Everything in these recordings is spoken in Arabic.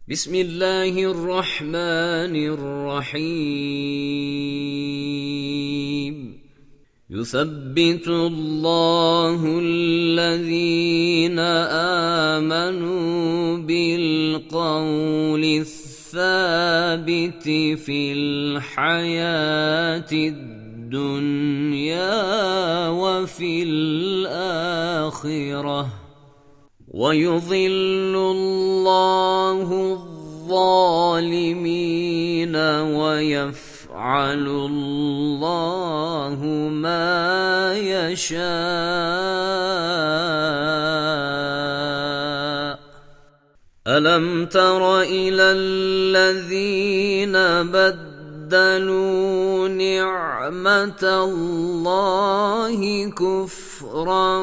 بسم الله الرحمن الرحيم. يثبت الله الذين آمنوا بالقول الثابت في الحياة الدنيا وفي الآخرة، ويضل الله الظالمين ويفعل الله ما يشاء. ألم تر إلى الذين بدلوا نعمة الله كفرا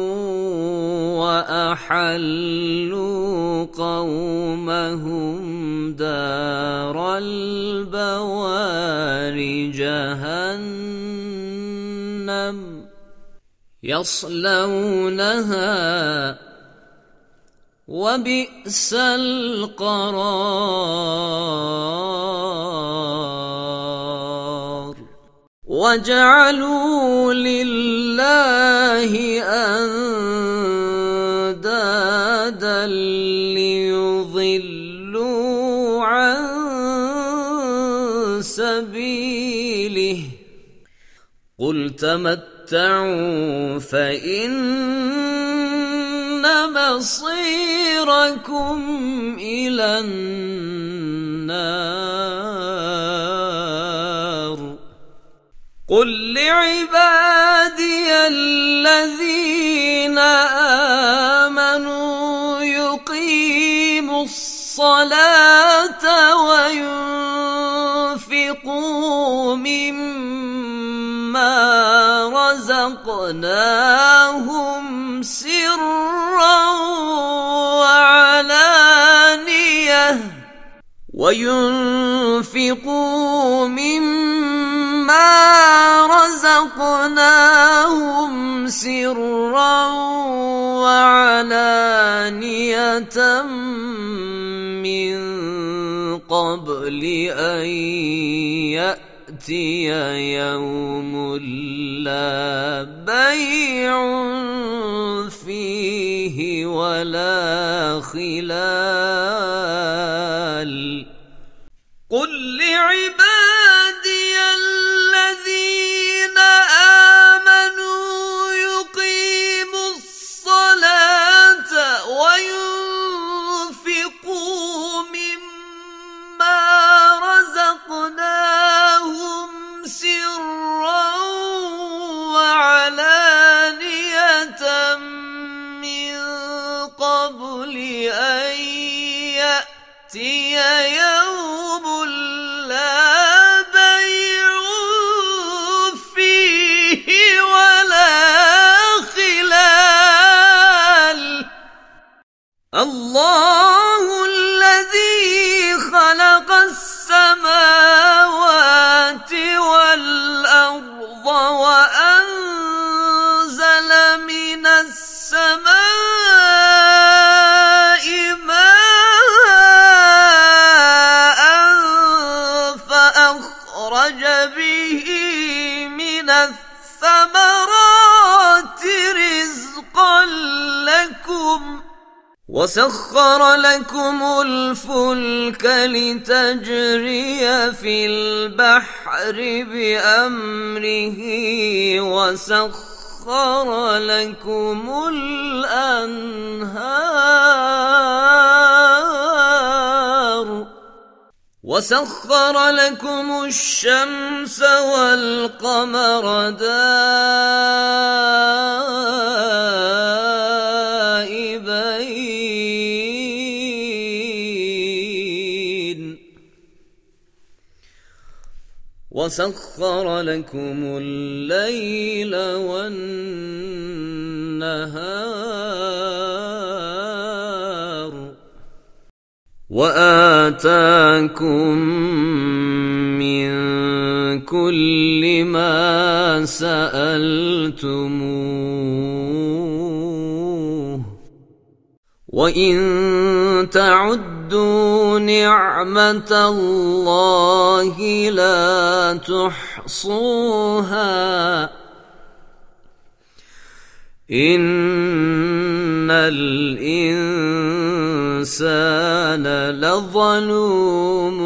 وأحلوا قومهم دار البوار جهنم يصلونها وبئس القرار. وجعلوا لله أندادا ليضلوا عن سبيله، قل تمتعوا فإن مصيركم إلى النار. قل لعبادي الذين آمنوا يقيموا الصلاة وينفقوا مما رزقناهم سرا وعلانية من قبل أن يأتي يوم لا بيع فيه ولا خلال. قل لعبادي الذين آمنوا يقيموا الصلاة وينفقوا مما رزقناهم سرا وعلانية من قبل أن يأتي يوم لا بيع فيه ولا خلال. الله الذي خلق السماوات والأرض وأنزل من السماء ماء فأخرج به من الثمرات رزقا لكم، وسخر لكم الفلك لتجري في البحر بأمره، وسخر لكم الأنهار، وسخر لكم الشمس والقمر دائبين، وسخر لكم الليل والنهار، وآتاكم من كل ما سألتموه، وإن تعدوا تعدوا نعمة الله لا تحصوها إن الإنسان لظلوم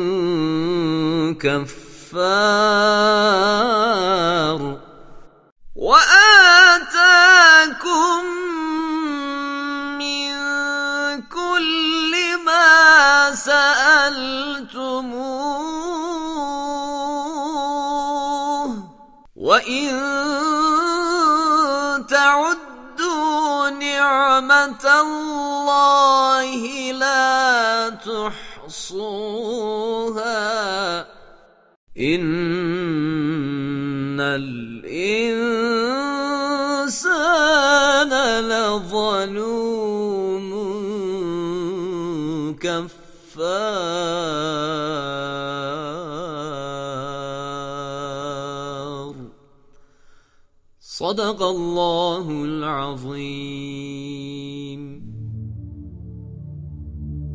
كفار وآتاكم من كل ما سألتموه وإن تعدوا نعمة الله لا تحصوها إن الإنسان لظلوم كفار صدق الله العظيم.